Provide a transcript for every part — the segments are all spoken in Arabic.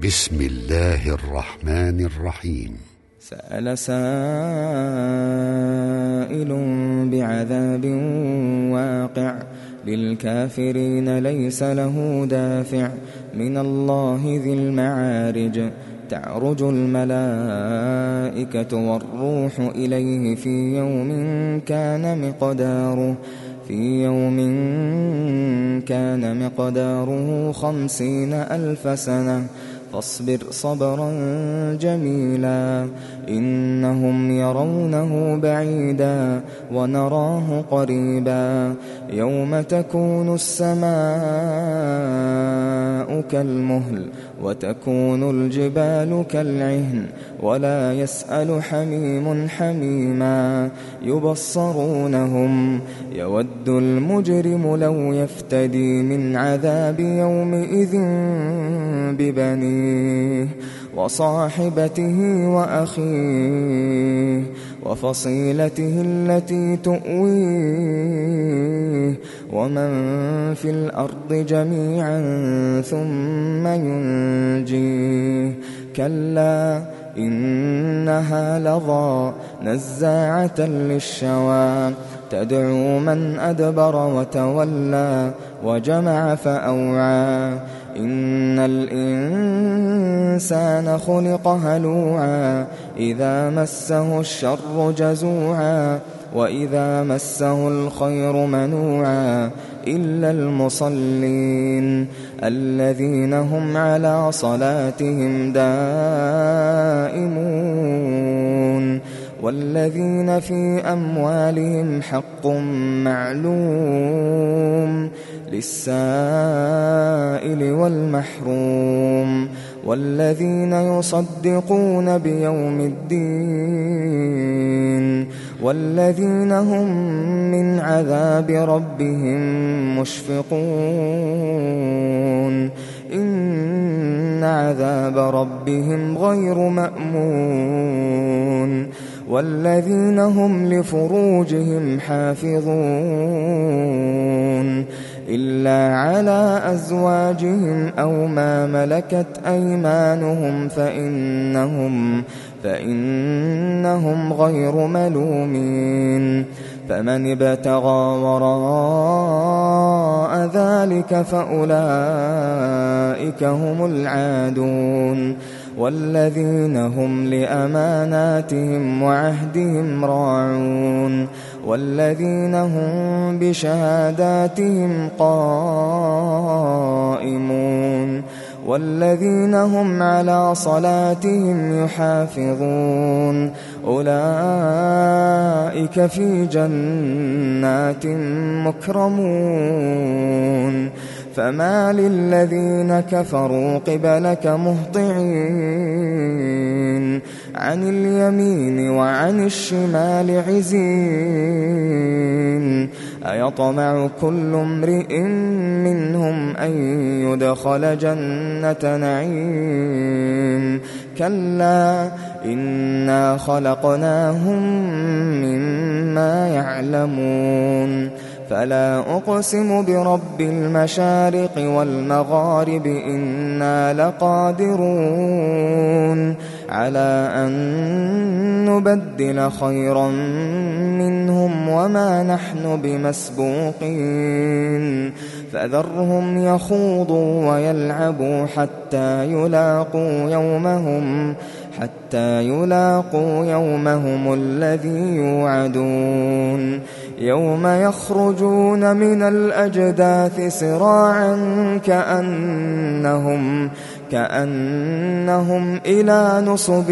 بسم الله الرحمن الرحيم. سأل سائل بعذاب واقع للكافرين ليس له دافع من الله ذي المعارج تعرج الملائكة والروح إليه في يوم كان مقداره 50,000 سنة فاصبر صبرا جميلا إنهم يرونه بعيدا ونراه قريبا يوم تكون السماء كالمهل وتكون الجبال كالعهن ولا يسأل حميم حميما يبصرونهم يود المجرم لو يفتدي من عذاب يومئذ ببنيه وصاحبته وأخيه وفصيلته التي تؤويه ومن في الأرض جميعا ثم ينجيه كلا إنها لظى نزاعة للشوى تدعو من أدبر وتولى وجمع فأوعى إن الإنسان خلق هلوعا إذا مسه الشر جزوعا وإذا مسه الخير منوعا إلا المصلين الذين هم على صلاتهم دائمون والذين في أموالهم حق معلوم للسائل والمحروم والذين يصدقون بيوم الدين والذين هم من عذاب ربهم مشفقون إن عذاب ربهم غير مأمون والذين هم لفروجهم حافظون إلا على أزواجهم أو ما ملكت أيمانهم فإنهم غير ملومين فمن ابتغى وراء ذلك فأولئك هم العادون والذين هم لأماناتهم وعهدهم راعون والذين هم بشهاداتهم قائمون والذين هم على صلاتهم يحافظون أولئك في جنات مكرمون فما للذين كفروا قبلك مهطعين عن اليمين وعن الشمال عزين أيطمع كل امرئ منهم أن يدخل جنة نعيم كلا إنا خلقناهم مما يعلمون فلا أقسم برب المشارق والمغارب إنا لقادرون على أن نبدل خيرا منهم وما نحن بمسبوقين فذرهم يخوضوا ويلعبوا حتى يلاقوا يومهم الذي يوعدون يوم يخرجون من الأجداث سراعا كأنهم إلى نصب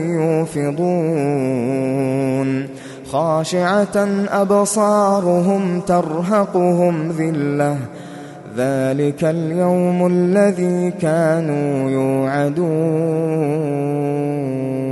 يوفضون خاشعة أبصارهم ترهقهم ذلة ذلك اليوم الذي كانوا يوعدون.